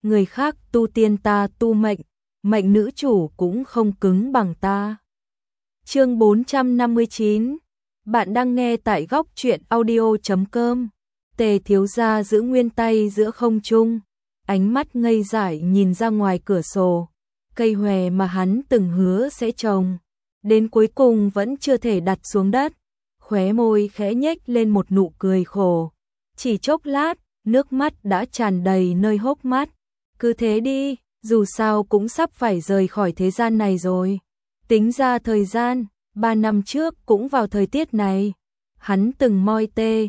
người khác tu tiên ta tu mệnh, mệnh nữ chủ cũng không cứng bằng ta. Chương 459. Bạn đang nghe tại góc truyện audio.com. Tề thiếu gia giữ nguyên tay giữa không trung, ánh mắt ngây dại nhìn ra ngoài cửa sổ. Cây hòe mà hắn từng hứa sẽ trồng, đến cuối cùng vẫn chưa thể đặt xuống đất. Khóe môi khẽ nhếch lên một nụ cười khổ. Chỉ chốc lát, nước mắt đã tràn đầy nơi hốc mắt. Cứ thế đi, dù sao cũng sắp phải rời khỏi thế gian này rồi. Tính ra thời gian, 3 năm trước cũng vào thời tiết này, hắn từng moi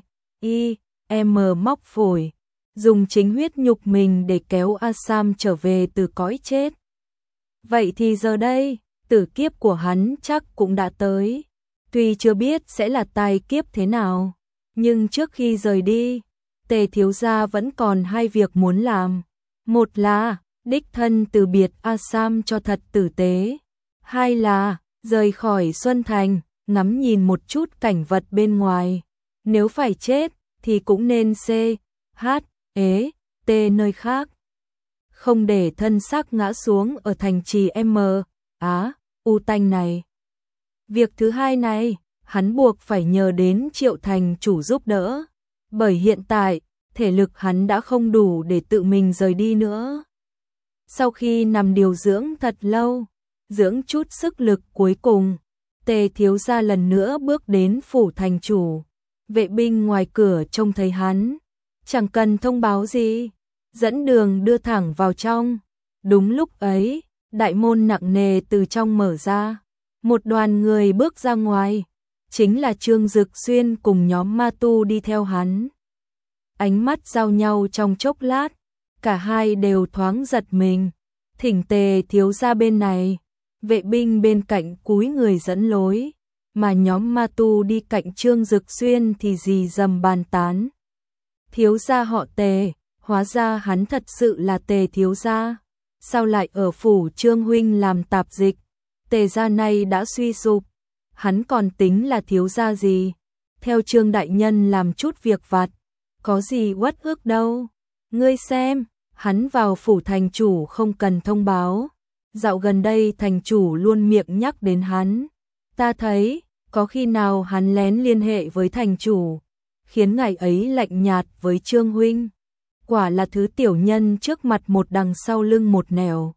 móc phổi, dùng chính huyết nhục mình để kéo Asam trở về từ cõi chết. Vậy thì giờ đây, tử kiếp của hắn chắc cũng đã tới. Tuy chưa biết sẽ là tai kiếp thế nào, nhưng trước khi rời đi, Tề thiếu gia vẫn còn 2 việc muốn làm. Một là đích thân từ biệt Asam cho thật tử tế. 2 là rời khỏi Xuân Thành, ngắm nhìn một chút cảnh vật bên ngoài. Nếu phải chết thì cũng nên T nơi khác. Không để thân xác ngã xuống ở thành trì U Tanh này. Việc thứ hai này, hắn buộc phải nhờ đến Triệu thành chủ giúp đỡ. Bởi hiện tại, thể lực hắn đã không đủ để tự mình rời đi nữa. Sau khi nằm điều dưỡng thật lâu, dưỡng chút sức lực cuối cùng, Tề thiếu gia lần nữa bước đến phủ thành chủ. Vệ binh ngoài cửa trông thấy hắn, chẳng cần thông báo gì, dẫn đường đưa thẳng vào trong. Đúng lúc ấy, đại môn nặng nề từ trong mở ra, một đoàn người bước ra ngoài, chính là Trương Dực Xuyên cùng nhóm ma tu đi theo hắn. Ánh mắt giao nhau trong chốc lát, cả hai đều thoáng giật mình. Thỉnh Tề thiếu gia bên này, vệ binh bên cạnh cúi người dẫn lối, mà nhóm ma tu đi cạnh Trương Dực Xuyên thì rì rầm bàn tán. Thiếu gia họ Tề, hóa ra hắn thật sự là Tề thiếu gia, sao lại ở phủ Trương huynh làm tạp dịch? Tề gia này đã suy sụp, hắn còn tính là thiếu gia gì? Theo Trương đại nhân làm chút việc vặt, có gì uất ức đâu. Ngươi xem, hắn vào phủ thành chủ không cần thông báo. Dạo gần đây thành chủ luôn miệng nhắc đến hắn. Ta thấy, có khi nào hắn lén liên hệ với thành chủ, khiến ngài ấy lạnh nhạt với Trương huynh. Quả là thứ tiểu nhân trước mặt một đằng sau lưng một nẻo.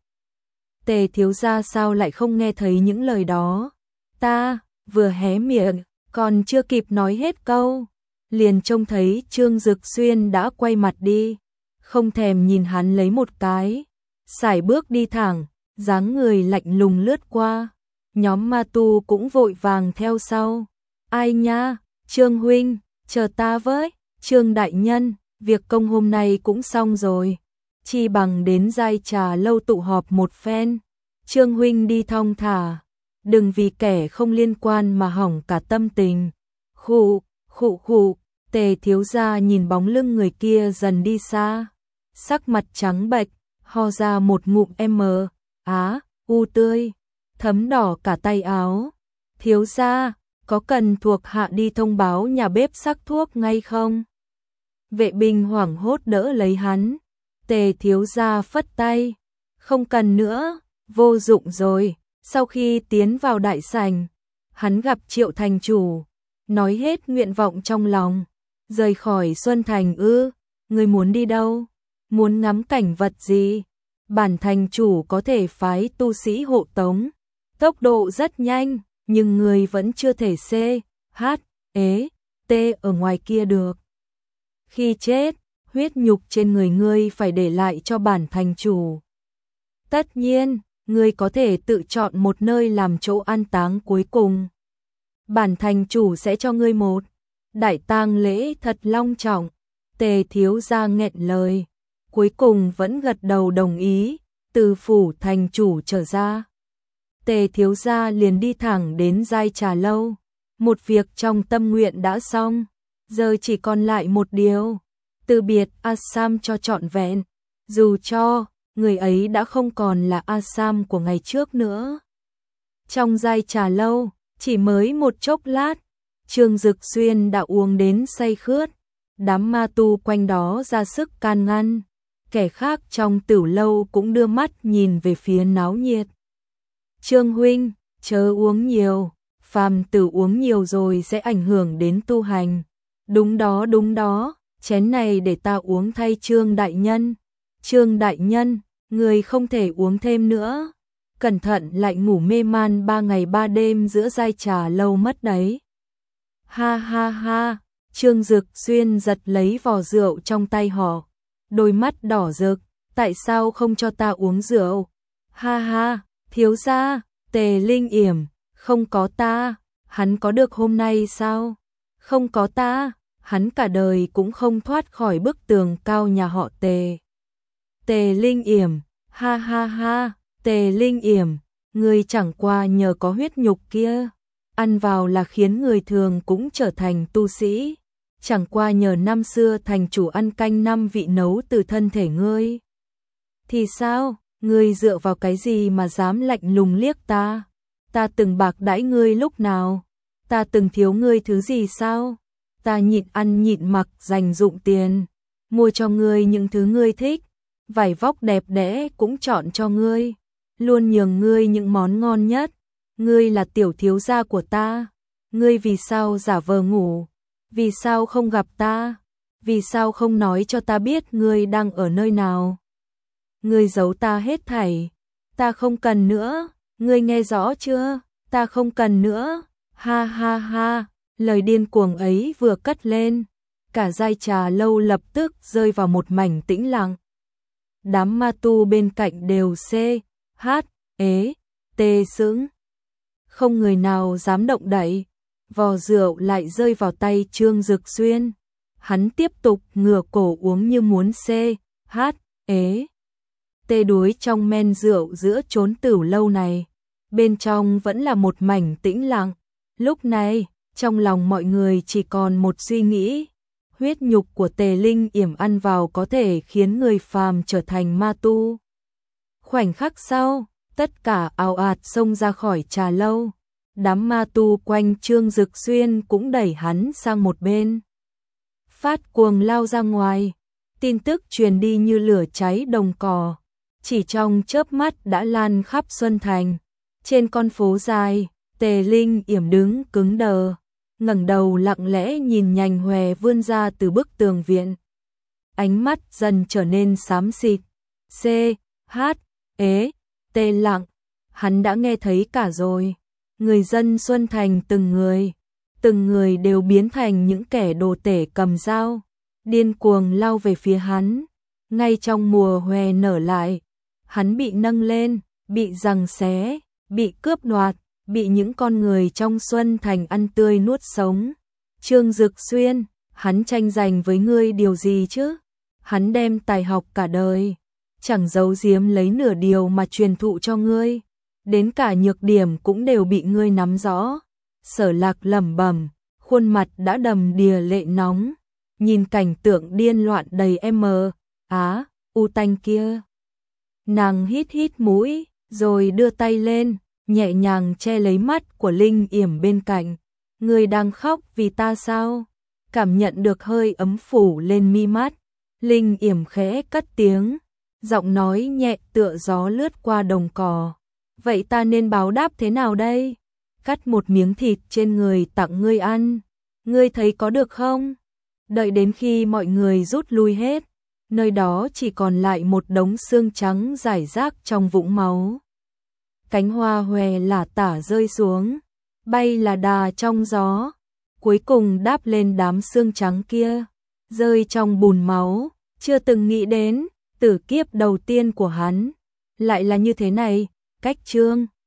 Tề thiếu gia sao lại không nghe thấy những lời đó? Ta vừa hé miệng, còn chưa kịp nói hết câu, liền trông thấy Trương Dực Xuyên đã quay mặt đi, không thèm nhìn hắn lấy một cái, sải bước đi thẳng, dáng người lạnh lùng lướt qua. Nhóm ma tu cũng vội vàng theo sau. Ai nha, Trương huynh, chờ ta với. Trương đại nhân, việc công hôm nay cũng xong rồi, chi bằng đến Giai Trà lâu tụ họp một phen. Trương huynh đi thong thả, đừng vì kẻ không liên quan mà hỏng cả tâm tình. Khụ, Tề thiếu gia nhìn bóng lưng người kia dần đi xa, sắc mặt trắng bệch, ho ra một ngụm tươi, thấm đỏ cả tay áo. Thiếu gia, có cần thuộc hạ đi thông báo nhà bếp sắc thuốc ngay không? Vệ binh hoảng hốt đỡ lấy hắn. Tề thiếu gia phất tay, không cần nữa, vô dụng rồi. Sau khi tiến vào đại sảnh, hắn gặp Triệu thành chủ, nói hết nguyện vọng trong lòng. Rời khỏi Xuân Thành ư? Ngươi muốn đi đâu? Muốn ngắm cảnh vật gì? Bản thành chủ có thể phái tu sĩ hộ tống, tốc độ rất nhanh, nhưng người vẫn chưa thể ở ngoài kia được. Khi chết, huyết nhục trên người ngươi phải để lại cho bản thành chủ. Tất nhiên, ngươi có thể tự chọn một nơi làm chỗ an táng cuối cùng. Bản thành chủ sẽ cho ngươi một đại tang lễ thật long trọng. Tề thiếu gia nghẹn lời, cuối cùng vẫn gật đầu đồng ý. Từ phủ thành chủ trở ra, Tề thiếu gia liền đi thẳng đến Giai Trà lâu. Một việc trong tâm nguyện đã xong, giờ chỉ còn lại một điều, từ biệt Asam cho trọn vẹn. Dù cho người ấy đã không còn là Asam của ngày trước nữa. Trong Giai Trà lâu, chỉ mới một chốc lát, Trương Dực Xuyên đã uống đến say khướt. Đám ma tu quanh đó ra sức can ngăn. kẻ khác trong tửu lâu cũng đưa mắt nhìn về phía náo nhiệt. Trương huynh, chớ uống nhiều, phàm tử uống nhiều rồi sẽ ảnh hưởng đến tu hành. Đúng đó, chén này để ta uống thay Trương đại nhân. Trương đại nhân, người không thể uống thêm nữa. Cẩn thận lại ngủ mê man 3 ngày 3 đêm giữa giai trà lâu mất đấy. Ha ha ha, Trương Dực Xuyên giật lấy vò rượu trong tay họ, đôi mắt đỏ rực, tại sao không cho ta uống rượu? Ha ha, thiếu gia, Tề Linh Yểm, không có ta, hắn có được hôm nay sao? Không có ta, hắn cả đời cũng không thoát khỏi bức tường cao nhà họ Tề. Tề Linh Yểm, ha ha ha, Tề Linh Yểm, người chẳng qua nhờ có huyết nhục kia, ăn vào là khiến người thường cũng trở thành tu sĩ, chẳng qua nhờ năm xưa thành chủ ăn canh 5 vị nấu từ thân thể ngươi. Thì sao, ngươi dựa vào cái gì mà dám lạnh lùng liếc ta? Ta từng bạc đãi ngươi lúc nào? Ta từng thiếu ngươi thứ gì sao? Ta nhịn ăn nhịn mặc dành dụm tiền, mua cho ngươi những thứ ngươi thích, vải vóc đẹp đẽ cũng chọn cho ngươi, luôn nhường ngươi những món ngon nhất. Ngươi là tiểu thiếu gia của ta, ngươi vì sao giả vờ ngủ? Vì sao không gặp ta? Vì sao không nói cho ta biết ngươi đang ở nơi nào? Ngươi giấu ta hết thảy, ta không cần nữa, ngươi nghe rõ chưa? Ta không cần nữa. Ha ha ha, lời điên cuồng ấy vừa cất lên, cả giai trà lâu lập tức rơi vào một mảnh tĩnh lặng. Đám ma tu bên cạnh đều tê sững, không người nào dám động đậy. Vò rượu lại rơi vào tay Trương Dực Xuyên, hắn tiếp tục ngửa cổ uống như muốn tê đuối trong men rượu giữa chốn tửu lâu này. Bên trong vẫn là một mảnh tĩnh lặng. Lúc này, trong lòng mọi người chỉ còn một suy nghĩ, huyết nhục của Tề Linh Yểm ăn vào có thể khiến người phàm trở thành ma tu. Khoảnh khắc sau, tất cả ào ạt xông ra khỏi trà lâu. Đám ma tu quanh Trương Dực Xuyên cũng đẩy hắn sang một bên. Phát cuồng lao ra ngoài, tin tức truyền đi như lửa cháy đồng cỏ, chỉ trong chớp mắt đã lan khắp Xuân Thành. Trên con phố dài, Tề Linh Yểm đứng cứng đờ, ngẩng đầu lặng lẽ nhìn nhành hòe vươn ra từ bức tường viện. Ánh mắt dần trở nên xám xịt. Tê lặng, hắn đã nghe thấy cả rồi. Người dân Xuân Thành từng người đều biến thành những kẻ đồ tể cầm dao, điên cuồng lao về phía hắn. Ngay trong mùa hoe nở lại, hắn bị nâng lên, bị giằng xé, bị cướp đoạt, bị những con người trong Xuân Thành ăn tươi nuốt sống. Trương Dực Xuyên, hắn tranh giành với ngươi điều gì chứ? Hắn đem tài học cả đời, chẳng giấu giếm lấy nửa điều mà truyền thụ cho ngươi. Đến cả nhược điểm cũng đều bị ngươi nắm rõ. Sở Lạc lẩm bẩm, khuôn mặt đã đầm đìa lệ nóng, nhìn cảnh tượng điên loạn đầy u tanh kia. Nàng hít hít mũi, rồi đưa tay lên, nhẹ nhàng che lấy mắt của Linh Yểm bên cạnh. Ngươi đang khóc vì ta sao? Cảm nhận được hơi ấm phủ lên mi mắt, Linh Yểm khẽ cất tiếng, giọng nói nhẹ tựa gió lướt qua đồng cỏ. Vậy ta nên báo đáp thế nào đây? Cắt một miếng thịt trên người tặng ngươi ăn, ngươi thấy có được không? Đợi đến khi mọi người rút lui hết, nơi đó chỉ còn lại một đống xương trắng rải rác trong vũng máu. Cánh hoa hòe lả tả rơi xuống, bay là đà trong gió, cuối cùng đáp lên đám xương trắng kia, rơi trong bùn máu. Chưa từng nghĩ đến, tử kiếp đầu tiên của hắn lại là như thế này. Cách Trương